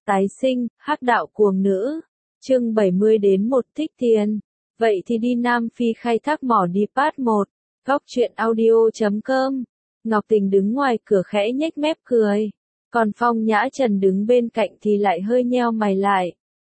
Tái sinh, hắc đạo cuồng nữ. Chương 70 đến 1 thích tiền. Vậy thì đi Nam Phi khai thác mỏ đi part 1. Góc truyện audio.com. Ngọc Tình đứng ngoài cửa khẽ nhếch mép cười. Còn Phong Nhã Trần đứng bên cạnh thì lại hơi nheo mày lại.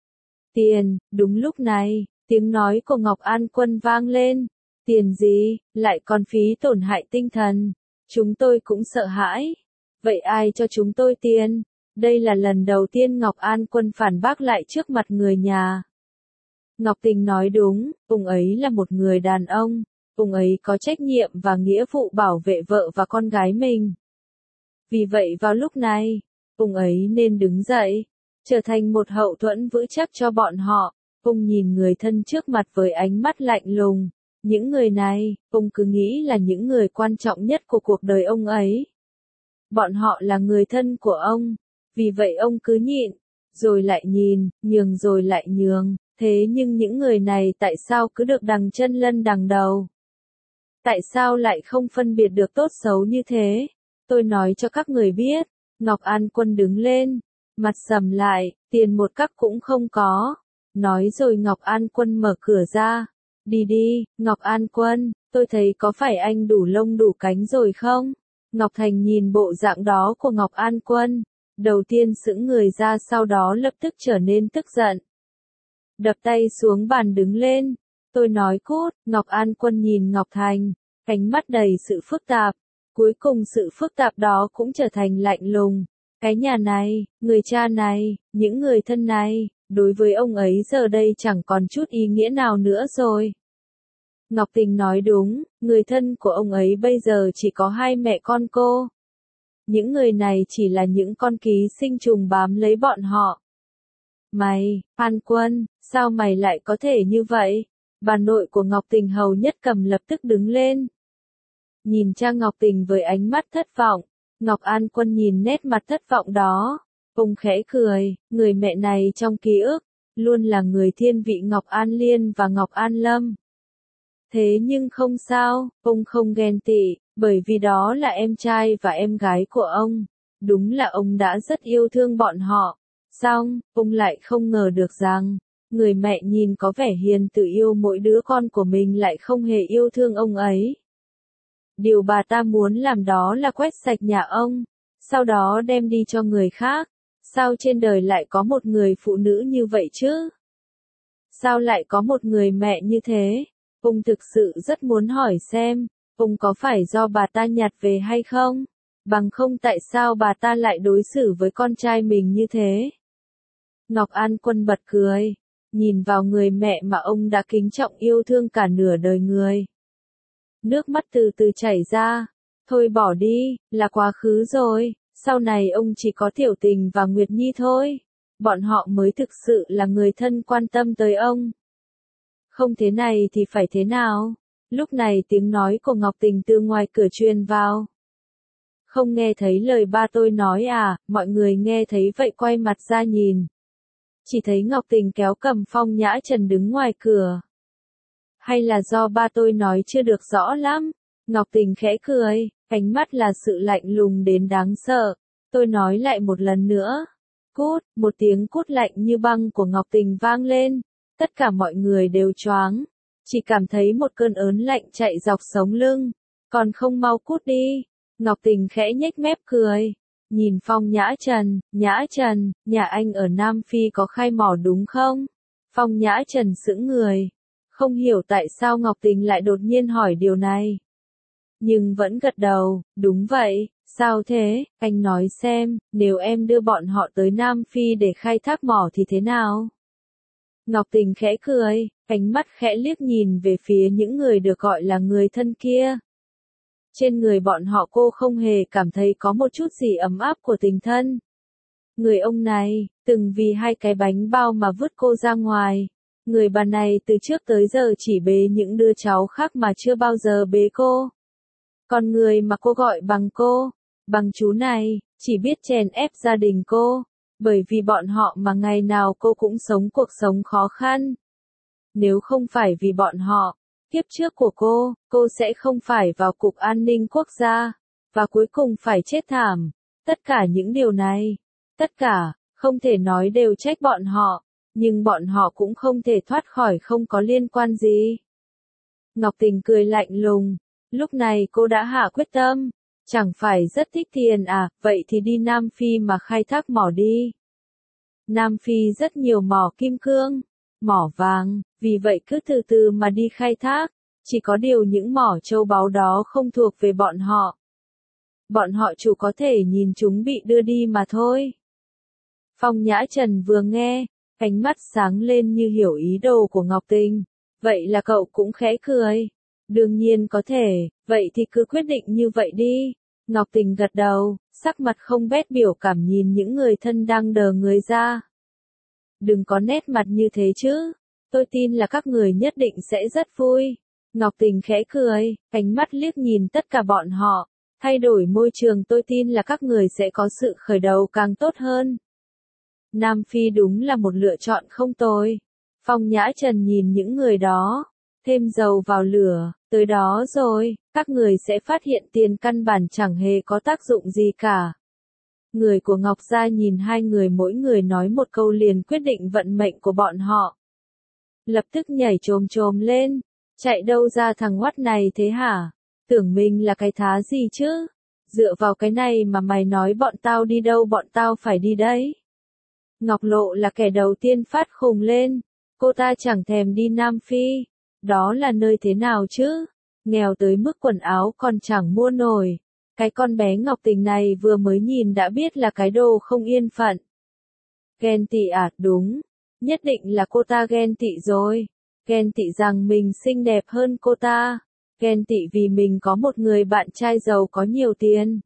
Tiền, đúng lúc này, tiếng nói của Ngọc An Quân vang lên. Tiền gì, lại còn phí tổn hại tinh thần. Chúng tôi cũng sợ hãi. Vậy ai cho chúng tôi tiền? Đây là lần đầu tiên Ngọc An Quân phản bác lại trước mặt người nhà. Ngọc Tình nói đúng, ông ấy là một người đàn ông. Ông ấy có trách nhiệm và nghĩa vụ bảo vệ vợ và con gái mình. Vì vậy vào lúc này, ông ấy nên đứng dậy, trở thành một hậu thuẫn vững chắc cho bọn họ. Ông nhìn người thân trước mặt với ánh mắt lạnh lùng. Những người này, ông cứ nghĩ là những người quan trọng nhất của cuộc đời ông ấy. Bọn họ là người thân của ông. Vì vậy ông cứ nhịn, rồi lại nhìn, nhường rồi lại nhường. Thế nhưng những người này tại sao cứ được đằng chân lân đằng đầu? Tại sao lại không phân biệt được tốt xấu như thế? Tôi nói cho các người biết. Ngọc An Quân đứng lên, mặt sầm lại, tiền một cắc cũng không có. Nói rồi Ngọc An Quân mở cửa ra. Đi đi, Ngọc An Quân, tôi thấy có phải anh đủ lông đủ cánh rồi không? Ngọc Thành nhìn bộ dạng đó của Ngọc An Quân. Đầu tiên sững người ra, sau đó lập tức trở nên tức giận. Đập tay xuống bàn đứng lên. Tôi nói cút. Ngọc An Quân nhìn Ngọc Thành, ánh mắt đầy sự phức tạp. Cuối cùng sự phức tạp đó cũng trở thành lạnh lùng. Cái nhà này, người cha này, những người thân này, đối với ông ấy giờ đây chẳng còn chút ý nghĩa nào nữa rồi. Ngọc Tình nói đúng, người thân của ông ấy bây giờ chỉ có hai mẹ con cô. Những người này chỉ là những con ký sinh trùng bám lấy bọn họ. Mày, An Quân, sao mày lại có thể như vậy? Bà nội của Ngọc Tình Hầu Nhất Cầm lập tức đứng lên. Nhìn cha Ngọc Tình với ánh mắt thất vọng. Ngọc An Quân nhìn nét mặt thất vọng đó. Ông khẽ cười, người mẹ này trong ký ức, luôn là người thiên vị Ngọc An Liên và Ngọc An Lâm. Thế nhưng không sao, ông không ghen tị, bởi vì đó là em trai và em gái của ông. Đúng là ông đã rất yêu thương bọn họ. Xong, ông lại không ngờ được rằng, người mẹ nhìn có vẻ hiền từ yêu mỗi đứa con của mình lại không hề yêu thương ông ấy. Điều bà ta muốn làm đó là quét sạch nhà ông, sau đó đem đi cho người khác. Sao trên đời lại có một người phụ nữ như vậy chứ? Sao lại có một người mẹ như thế? Ông thực sự rất muốn hỏi xem, ông có phải do bà ta nhặt về hay không? Bằng không tại sao bà ta lại đối xử với con trai mình như thế? Ngọc An Quân bật cười, nhìn vào người mẹ mà ông đã kính trọng yêu thương cả nửa đời người. Nước mắt từ từ chảy ra. Thôi bỏ đi, là quá khứ rồi, sau này ông chỉ có Tiểu Tình và Nguyệt Nhi thôi. Bọn họ mới thực sự là người thân quan tâm tới ông. Không thế này thì phải thế nào? Lúc này tiếng nói của Ngọc Tình từ ngoài cửa truyền vào. Không nghe thấy lời ba tôi nói à? Mọi người nghe thấy vậy quay mặt ra nhìn. Chỉ thấy Ngọc Tình kéo cầm Phong Nhã Trần đứng ngoài cửa. Hay là do ba tôi nói chưa được rõ lắm? Ngọc Tình khẽ cười, ánh mắt là sự lạnh lùng đến đáng sợ. Tôi nói lại một lần nữa. Cút, một tiếng cút lạnh như băng của Ngọc Tình vang lên. Tất cả mọi người đều choáng. Chỉ cảm thấy một cơn ớn lạnh chạy dọc sống lưng. Còn không mau cút đi. Ngọc Tình khẽ nhếch mép cười. Nhìn Phong Nhã Trần, nhà anh ở Nam Phi có khai mỏ đúng không? Phong Nhã Trần sững người. Không hiểu tại sao Ngọc Tình lại đột nhiên hỏi điều này. Nhưng vẫn gật đầu, đúng vậy, sao thế, anh nói xem, nếu em đưa bọn họ tới Nam Phi để khai thác mỏ thì thế nào? Ngọc Tình khẽ cười, ánh mắt khẽ liếc nhìn về phía những người được gọi là người thân kia. Trên người bọn họ cô không hề cảm thấy có một chút gì ấm áp của tình thân. Người ông này, từng vì hai cái bánh bao mà vứt cô ra ngoài. Người bà này từ trước tới giờ chỉ bế những đứa cháu khác mà chưa bao giờ bế cô. Còn người mà cô gọi bằng chú này, chỉ biết chèn ép gia đình cô. Bởi vì bọn họ mà ngày nào cô cũng sống cuộc sống khó khăn. Nếu không phải vì bọn họ, kiếp trước của cô sẽ không phải vào Cục An ninh Quốc gia, và cuối cùng phải chết thảm. Tất cả những điều này, tất cả, Không thể nói đều trách bọn họ, nhưng bọn họ cũng không thể thoát khỏi không có liên quan gì. Ngọc Tình cười lạnh lùng, lúc này cô đã hạ quyết tâm, chẳng phải rất thích tiền à, vậy thì đi Nam Phi mà khai thác mỏ đi. Nam Phi rất nhiều mỏ kim cương, mỏ vàng, vì vậy cứ từ từ mà đi khai thác, chỉ có điều những mỏ châu báu đó không thuộc về bọn họ. Bọn họ chủ có thể nhìn chúng bị đưa đi mà thôi. Phong Nhã Trần vừa nghe, ánh mắt sáng lên như hiểu ý đồ của Ngọc Tình. Vậy là cậu cũng khẽ cười. Đương nhiên có thể, vậy thì cứ quyết định như vậy đi. Ngọc Tình gật đầu, sắc mặt không vét biểu cảm nhìn những người thân đang đờ người ra. Đừng có nét mặt như thế chứ, tôi tin là các người nhất định sẽ rất vui. Ngọc Tình khẽ cười, ánh mắt liếc nhìn tất cả bọn họ. Thay đổi môi trường tôi tin là các người sẽ có sự khởi đầu càng tốt hơn. Nam Phi đúng là một lựa chọn không tồi. Phong Nhã Trần nhìn những người đó, thêm dầu vào lửa, tới đó rồi, các người sẽ phát hiện tiền căn bản chẳng hề có tác dụng gì cả. Người của Ngọc Gia nhìn hai người mỗi người nói một câu liền quyết định vận mệnh của bọn họ. Lập tức nhảy chồm chồm lên, chạy đâu ra thằng oắt này thế hả? Tưởng mình là cái thá gì chứ? Dựa vào cái này mà mày nói bọn tao đi đâu bọn tao phải đi đấy. Ngọc Lộ là kẻ đầu tiên phát khùng lên, cô ta chẳng thèm đi Nam Phi, đó là nơi thế nào chứ? Nghèo tới mức quần áo còn chẳng mua nổi. Cái con bé Ngọc Tình này vừa mới nhìn đã biết là cái đồ không yên phận. Ghen tị à, đúng. Nhất định là cô ta ghen tị rồi. Ghen tị rằng mình xinh đẹp hơn cô ta. Ghen tị vì mình có một người bạn trai giàu có nhiều tiền.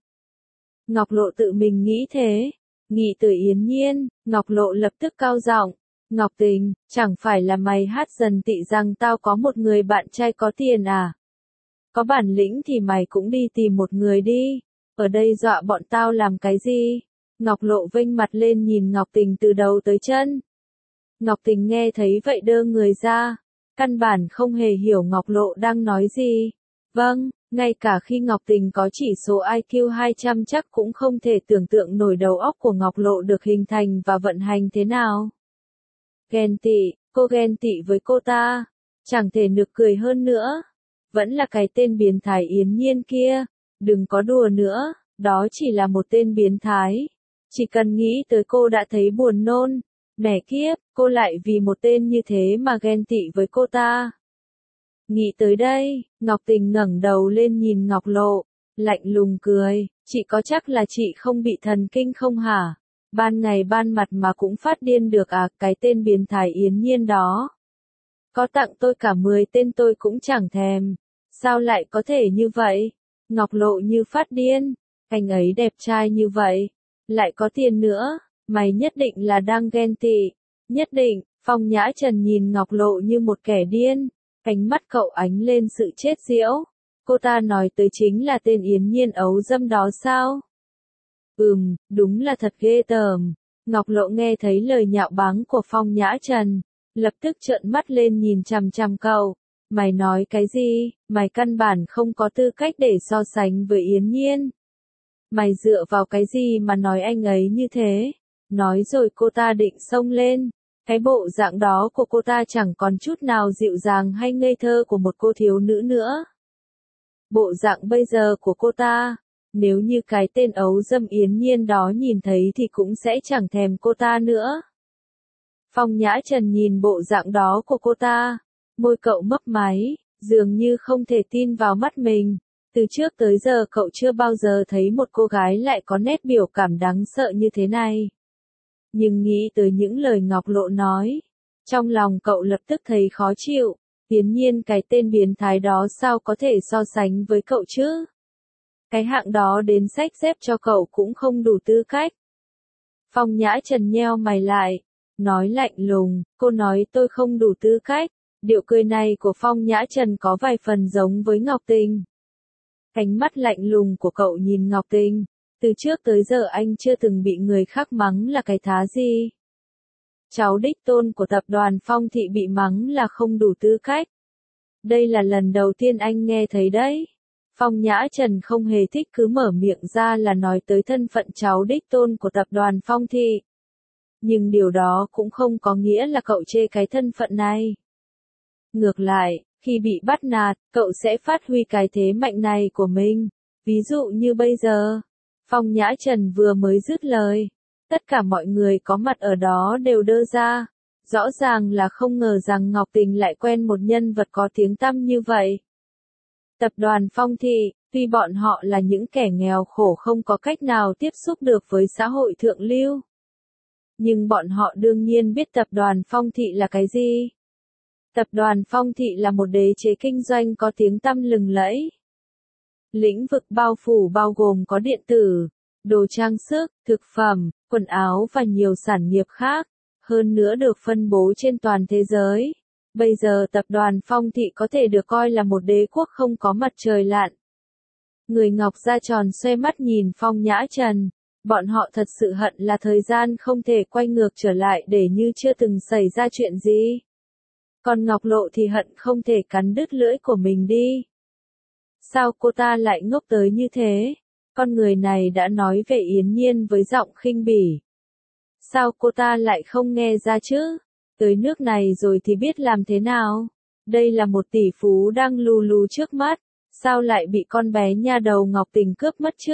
Ngọc Lộ tự mình nghĩ thế. Nghĩ từ Yến Nhiên, Ngọc Lộ lập tức cao giọng. Ngọc Tình, chẳng phải là mày hát dần tị rằng tao có một người bạn trai có tiền à? Có bản lĩnh thì mày cũng đi tìm một người đi. Ở đây dọa bọn tao làm cái gì? Ngọc Lộ vênh mặt lên nhìn Ngọc Tình từ đầu tới chân. Ngọc Tình nghe thấy vậy đơ người ra. Căn bản không hề hiểu Ngọc Lộ đang nói gì. Vâng, ngay cả khi Ngọc Tình có chỉ số IQ 200 chắc cũng không thể tưởng tượng nổi đầu óc của Ngọc Lộ được hình thành và vận hành thế nào. Ghen tị, cô ghen tị với cô ta. Chẳng thể nực cười hơn nữa. Vẫn là cái tên biến thái Yến Nhiên kia. Đừng có đùa nữa, đó chỉ là một tên biến thái. Chỉ cần nghĩ tới cô đã thấy buồn nôn. Mẹ kiếp, cô lại vì một tên như thế mà ghen tị với cô ta. Nghĩ tới đây, Ngọc Tình ngẩng đầu lên nhìn Ngọc Lộ, lạnh lùng cười, chị có chắc là chị không bị thần kinh không hả? Ban ngày ban mặt mà cũng phát điên được à, cái tên biến thái Yến Nhiên đó. Có tặng tôi cả 10 tên tôi cũng chẳng thèm. Sao lại có thể như vậy? Ngọc Lộ như phát điên, anh ấy đẹp trai như vậy, lại có tiền nữa, mày nhất định là đang ghen tị. Nhất định, Phong Nhã Trần nhìn Ngọc Lộ như một kẻ điên, ánh mắt cậu ánh lên sự chết giễu. Cô ta nói tới chính là tên Yến Nhiên ấu dâm đó sao? Đúng là thật ghê tởm. Ngọc Lộ nghe thấy lời nhạo báng của Phong Nhã Trần, lập tức trợn mắt lên nhìn chằm chằm cậu. Mày nói cái gì? Mày căn bản không có tư cách để so sánh với Yến Nhiên. Mày dựa vào cái gì mà nói anh ấy như thế? Nói rồi cô ta định xông lên. Cái bộ dạng đó của cô ta chẳng còn chút nào dịu dàng hay ngây thơ của một cô thiếu nữ nữa. Bộ dạng bây giờ của cô ta, nếu như cái tên ấu dâm Yến Nhiên đó nhìn thấy thì cũng sẽ chẳng thèm cô ta nữa. Phong Nhã Trần nhìn bộ dạng đó của cô ta, môi cậu mấp máy, dường như không thể tin vào mắt mình. Từ trước tới giờ cậu chưa bao giờ thấy một cô gái lại có nét biểu cảm đáng sợ như thế này. Nhưng nghĩ tới những lời Ngọc Lộ nói, trong lòng cậu lập tức thấy khó chịu. Yến Nhiên cái tên biến thái đó sao có thể so sánh với cậu chứ? Cái hạng đó đến xách xếp cho cậu cũng không đủ tư cách. Phong Nhã Trần nheo mày lại, nói lạnh lùng, cô nói tôi không đủ tư cách. Điệu cười này của Phong Nhã Trần có vài phần giống với Ngọc Tình. Ánh mắt lạnh lùng của cậu nhìn Ngọc Tình, từ trước tới giờ anh chưa từng bị người khác mắng là cái thá gì. Cháu đích tôn của tập đoàn Phong Thị bị mắng là không đủ tư cách. Đây là lần đầu tiên anh nghe thấy đấy. Phong Nhã Trần không hề thích cứ mở miệng ra là nói tới thân phận cháu đích tôn của tập đoàn Phong Thị. nhưng điều đó cũng không có nghĩa là cậu chê cái thân phận này. Ngược lại, khi bị bắt nạt, cậu sẽ phát huy cái thế mạnh này của mình. Ví dụ như bây giờ, Phong Nhã Trần vừa mới dứt lời, tất cả mọi người có mặt ở đó đều đơ ra. Rõ ràng là không ngờ rằng Ngọc Tình lại quen một nhân vật có tiếng tăm như vậy. Tập đoàn Phong Thị, tuy bọn họ là những kẻ nghèo khổ không có cách nào tiếp xúc được với xã hội thượng lưu, nhưng bọn họ đương nhiên biết tập đoàn Phong Thị là cái gì. Tập đoàn Phong Thị là một đế chế kinh doanh có tiếng tăm lừng lẫy. Lĩnh vực bao phủ bao gồm có điện tử, đồ trang sức, thực phẩm, quần áo và nhiều sản nghiệp khác, hơn nữa được phân bố trên toàn thế giới. Bây giờ tập đoàn Phong Thị có thể được coi là một đế quốc không có mặt trời lặn. Người Ngọc da tròn xoay mắt nhìn Phong Nhã Trần, bọn họ thật sự hận là thời gian không thể quay ngược trở lại để như chưa từng xảy ra chuyện gì. Còn Ngọc Lộ thì hận không thể cắn đứt lưỡi của mình đi. Sao cô ta lại ngốc tới như thế? Con người này đã nói về Yến Nhiên với giọng khinh bỉ. Sao cô ta lại không nghe ra chứ? Tới nước này rồi thì biết làm thế nào? Đây là một tỷ phú đang lù lù trước mắt, sao lại bị con bé nha đầu Ngọc Tình cướp mất chứ?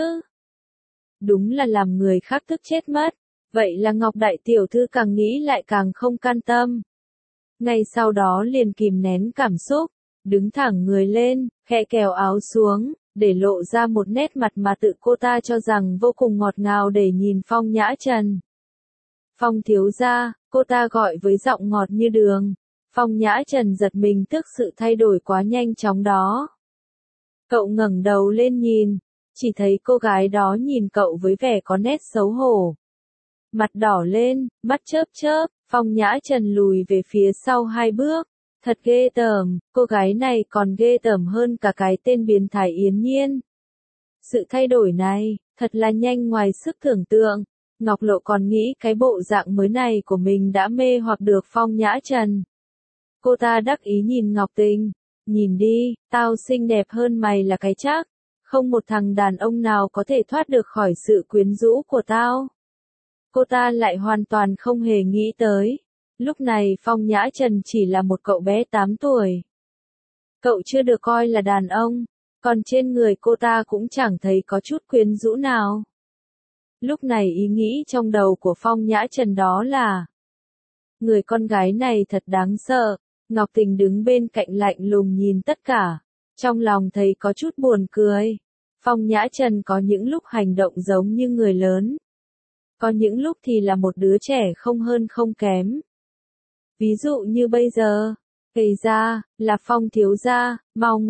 Đúng là làm người khác tức chết mất. Vậy là Ngọc Đại Tiểu Thư càng nghĩ lại càng không can tâm. Ngay sau đó liền kìm nén cảm xúc, đứng thẳng người lên, khẽ kéo áo xuống, để lộ ra một nét mặt mà tự cô ta cho rằng vô cùng ngọt ngào để nhìn Phong Nhã Trần. Phong thiếu gia, cô ta gọi với giọng ngọt như đường. Phong Nhã Trần giật mình trước sự thay đổi quá nhanh chóng đó. Cậu ngẩng đầu lên nhìn, chỉ thấy cô gái đó nhìn cậu với vẻ có nét xấu hổ. Mặt đỏ lên, mắt chớp chớp, Phong Nhã Trần lùi về phía sau 2 bước. Thật ghê tởm, cô gái này còn ghê tởm hơn cả cái tên biến thái Yến Nhiên. Sự thay đổi này, thật là nhanh ngoài sức tưởng tượng. Ngọc Lộ còn nghĩ cái bộ dạng mới này của mình đã mê hoặc được Phong Nhã Trần. Cô ta đắc ý nhìn Ngọc Tình, nhìn đi, tao xinh đẹp hơn mày là cái chắc, không một thằng đàn ông nào có thể thoát được khỏi sự quyến rũ của tao. Cô ta lại hoàn toàn không hề nghĩ tới. Lúc này Phong Nhã Trần chỉ là một cậu bé 8 tuổi. Cậu chưa được coi là đàn ông, còn trên người cô ta cũng chẳng thấy có chút quyến rũ nào. Lúc này ý nghĩ trong đầu của Phong Nhã Trần đó là: người con gái này thật đáng sợ. Ngọc Tình đứng bên cạnh lạnh lùng nhìn tất cả, trong lòng thấy có chút buồn cười. Phong Nhã Trần có những lúc hành động giống như người lớn, có những lúc thì là một đứa trẻ không hơn không kém. Ví dụ như bây giờ, kể ra, là Phong thiếu gia,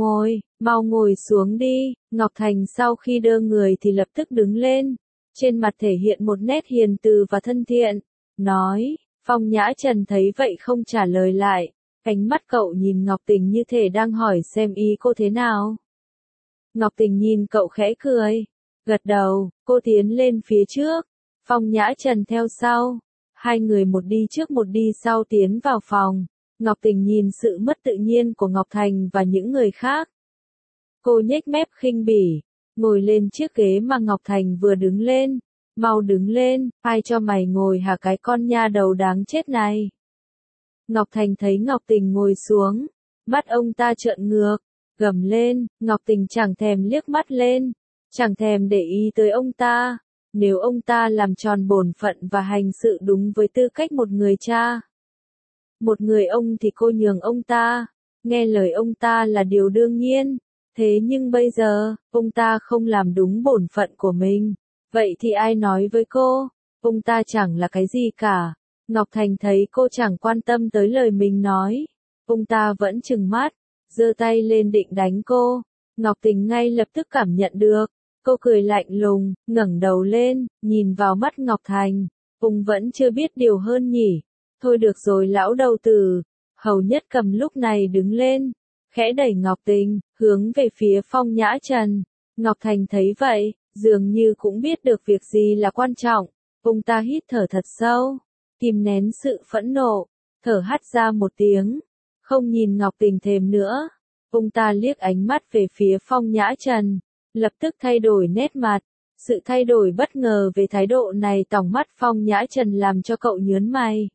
mau ngồi xuống đi. Ngọc Thành sau khi đơ người thì lập tức đứng lên, trên mặt thể hiện một nét hiền từ và thân thiện, nói. Phong Nhã Trần thấy vậy không trả lời lại, ánh mắt cậu nhìn Ngọc Tình như thể đang hỏi xem ý cô thế nào. Ngọc Tình nhìn cậu khẽ cười, gật đầu, cô tiến lên phía trước, Phong Nhã Trần theo sau. Hai người một đi trước một đi sau tiến vào phòng. Ngọc Tình nhìn sự mất tự nhiên của Ngọc Thành và những người khác. Cô nhếch mép khinh bỉ, ngồi lên chiếc ghế mà Ngọc Thành vừa đứng lên. Mau đứng lên, ai cho mày ngồi hả cái con nha đầu đáng chết này. Ngọc Thành thấy Ngọc Tình ngồi xuống, mắt ông ta trợn ngược, gầm lên. Ngọc Tình chẳng thèm liếc mắt lên, chẳng thèm để ý tới ông ta. Nếu ông ta làm tròn bổn phận và hành sự đúng với tư cách một người cha, một người ông thì cô nhường ông ta, nghe lời ông ta là điều đương nhiên. Thế nhưng bây giờ, ông ta không làm đúng bổn phận của mình, vậy thì ai nói với cô? Ông ta chẳng là cái gì cả. Ngọc Thành thấy cô chẳng quan tâm tới lời mình nói, ông ta vẫn trừng mắt, giơ tay lên định đánh cô. Ngọc Tình ngay lập tức cảm nhận được. Cô cười lạnh lùng, ngẩng đầu lên, nhìn vào mắt Ngọc Thành. Ông vẫn chưa biết điều hơn nhỉ. Thôi được rồi lão đầu tử. Hầu Nhất Cầm lúc này đứng lên, khẽ đẩy Ngọc Tình, hướng về phía Phong Nhã Trần. Ngọc Thành thấy vậy, dường như cũng biết được việc gì là quan trọng. Ông ta hít thở thật sâu, kìm nén sự phẫn nộ, thở hắt ra một tiếng, không nhìn Ngọc Tình thêm nữa. Ông ta liếc ánh mắt về phía Phong Nhã Trần, lập tức thay đổi nét mặt, Sự thay đổi bất ngờ về thái độ này tòng mắt Phong Nhã Trần làm cho cậu nhướng mày.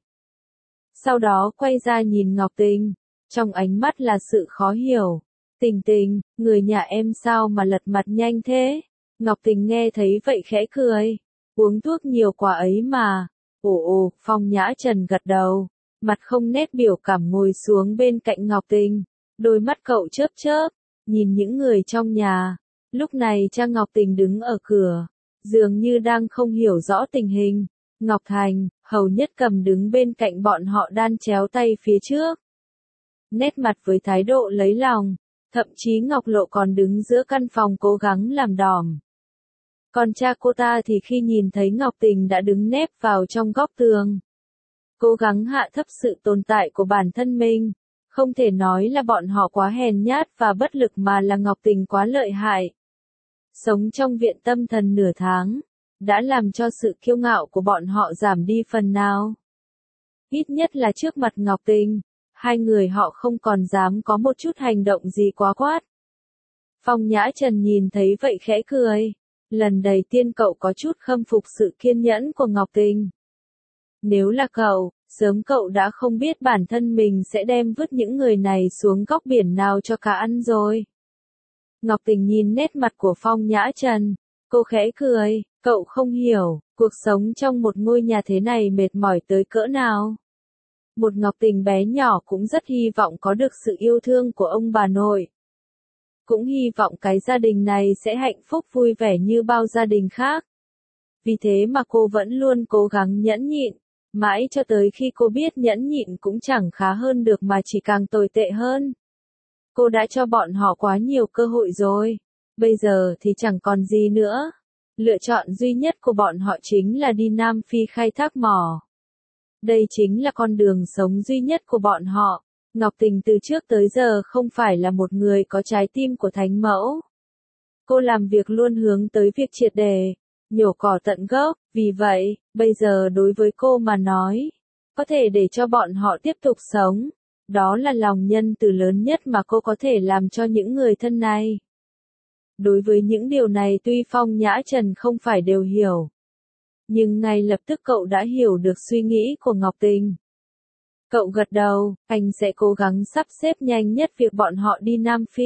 Sau đó quay ra nhìn Ngọc Tình, trong ánh mắt là sự khó hiểu. Tình Tình, người nhà em sao mà lật mặt nhanh thế? Ngọc Tình nghe thấy vậy khẽ cười. Uống thuốc nhiều quá ấy mà. Ồ, Phong Nhã Trần gật đầu, mặt không nét biểu cảm ngồi xuống bên cạnh Ngọc Tình. Đôi mắt cậu chớp chớp, nhìn những người trong nhà. Lúc này cha Ngọc Tình đứng ở cửa, dường như đang không hiểu rõ tình hình. Ngọc Thành, Hầu Nhất Cầm đứng bên cạnh bọn họ đan chéo tay phía trước. Nét mặt với thái độ lấy lòng, thậm chí Ngọc Lộ còn đứng giữa căn phòng cố gắng làm đỏm. Còn cha cô ta thì khi nhìn thấy Ngọc Tình đã đứng nép vào trong góc tường, cố gắng hạ thấp sự tồn tại của bản thân mình. Không thể nói là bọn họ quá hèn nhát và bất lực mà là Ngọc Tình quá lợi hại. Sống trong viện tâm thần nửa tháng, đã làm cho sự kiêu ngạo của bọn họ giảm đi phần nào. Ít nhất là trước mặt Ngọc Tình, hai người họ không còn dám có một chút hành động gì quá quát. Phong Nhã Trần nhìn thấy vậy khẽ cười. Lần đầu tiên cậu có chút khâm phục sự kiên nhẫn của Ngọc Tình. Nếu là cậu, sớm cậu đã không biết bản thân mình sẽ đem vứt những người này xuống góc biển nào cho cả ăn rồi. Ngọc Tình nhìn nét mặt của Phong Nhã Trần, cô khẽ cười, cậu không hiểu, cuộc sống trong một ngôi nhà thế này mệt mỏi tới cỡ nào. Một Ngọc Tình bé nhỏ cũng rất hy vọng có được sự yêu thương của ông bà nội. Cũng hy vọng cái gia đình này sẽ hạnh phúc vui vẻ như bao gia đình khác. Vì thế mà cô vẫn luôn cố gắng nhẫn nhịn, mãi cho tới khi cô biết nhẫn nhịn cũng chẳng khá hơn được mà chỉ càng tồi tệ hơn. Cô đã cho bọn họ quá nhiều cơ hội rồi, bây giờ thì chẳng còn gì nữa. Lựa chọn duy nhất của bọn họ chính là đi Nam Phi khai thác mỏ. Đây chính là con đường sống duy nhất của bọn họ. Ngọc Tình từ trước tới giờ không phải là một người có trái tim của thánh mẫu. Cô làm việc luôn hướng tới việc triệt để, nhổ cỏ tận gốc, vì vậy, bây giờ đối với cô mà nói, có thể để cho bọn họ tiếp tục sống, đó là lòng nhân từ lớn nhất mà cô có thể làm cho những người thân này. Đối với những điều này tuy Phong Nhã Trần không phải đều hiểu, nhưng ngay lập tức cậu đã hiểu được suy nghĩ của Ngọc Tình. Cậu gật đầu, anh sẽ cố gắng sắp xếp nhanh nhất việc bọn họ đi Nam Phi.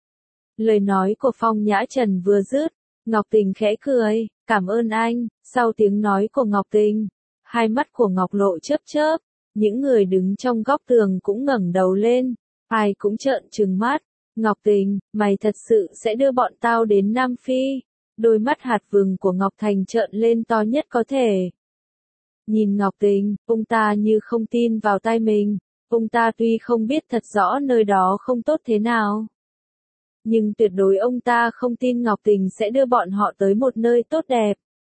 Lời nói của Phong Nhã Trần vừa dứt, Ngọc Tình khẽ cười, cảm ơn anh. Sau tiếng nói của Ngọc Tình, hai mắt của Ngọc Lộ chớp chớp, những người đứng trong góc tường cũng ngẩng đầu lên, ai cũng trợn trừng mắt. Ngọc Tình, mày thật sự sẽ đưa bọn tao đến Nam Phi? Đôi mắt hạt vừng của Ngọc Thành trợn lên to nhất có thể. Nhìn Ngọc Tình, ông ta như không tin vào tai mình, ông ta tuy không biết thật rõ nơi đó không tốt thế nào, nhưng tuyệt đối ông ta không tin Ngọc Tình sẽ đưa bọn họ tới một nơi tốt đẹp.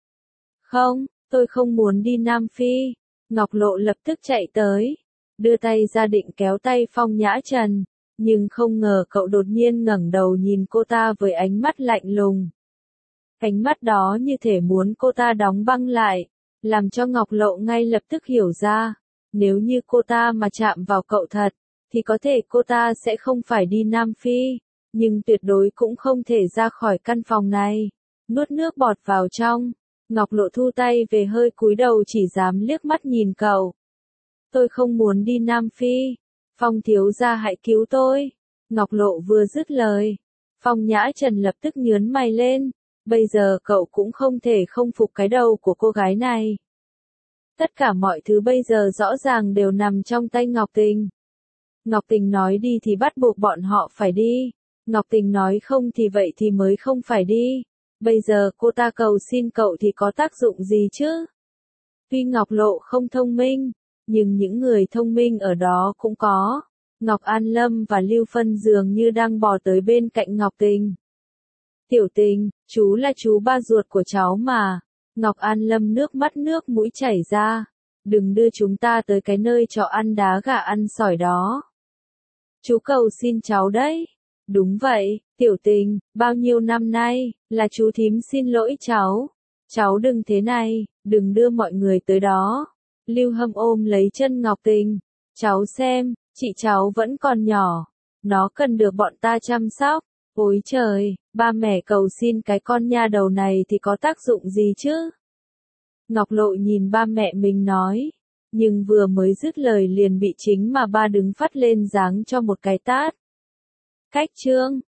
Không, tôi không muốn đi Nam Phi. Ngọc Lộ lập tức chạy tới, đưa tay ra định kéo tay Phong Nhã Trần, nhưng không ngờ cậu đột nhiên ngẩng đầu nhìn cô ta với ánh mắt lạnh lùng. Ánh mắt đó như thể muốn cô ta đóng băng lại, làm cho Ngọc Lộ ngay lập tức hiểu ra, nếu như cô ta mà chạm vào cậu thật, thì có thể cô ta sẽ không phải đi Nam Phi, nhưng tuyệt đối cũng không thể ra khỏi căn phòng này. Nuốt nước bọt vào trong, Ngọc Lộ thu tay về hơi cúi đầu chỉ dám liếc mắt nhìn cậu. Tôi không muốn đi Nam Phi. Phong thiếu gia hãy cứu tôi. Ngọc Lộ vừa dứt lời, Phong Nhã Trần lập tức nhướng mày lên. Bây giờ cậu cũng không thể không phục cái đầu của cô gái này. Tất cả mọi thứ bây giờ rõ ràng đều nằm trong tay Ngọc Tình. Ngọc Tình nói đi thì bắt buộc bọn họ phải đi. Ngọc Tình nói không thì vậy thì mới không phải đi. Bây giờ cô ta cầu xin cậu thì có tác dụng gì chứ? Tuy Ngọc Lộ không thông minh, nhưng những người thông minh ở đó cũng có. Ngọc An Lâm và Lưu Phân dường như đang bò tới bên cạnh Ngọc Tình. Tiểu Tình, chú là chú ba ruột của cháu mà. Ngọc An Lâm nước mắt nước mũi chảy ra. Đừng đưa chúng ta tới cái nơi trọ ăn đá gà ăn sỏi đó. Chú cầu xin cháu đấy. Đúng vậy, Tiểu Tình, bao nhiêu năm nay, là chú thím xin lỗi cháu. Cháu đừng thế này, đừng đưa mọi người tới đó. Lưu Hâm ôm lấy chân Ngọc Tình. Cháu xem, chị cháu vẫn còn nhỏ. Nó cần được bọn ta chăm sóc. Ôi trời, ba mẹ cầu xin cái con nha đầu này thì có tác dụng gì chứ? Ngọc Lộ nhìn ba mẹ mình nói, nhưng vừa mới dứt lời liền bị chính mà ba đứng phắt lên giáng cho một cái tát. Cách Trương,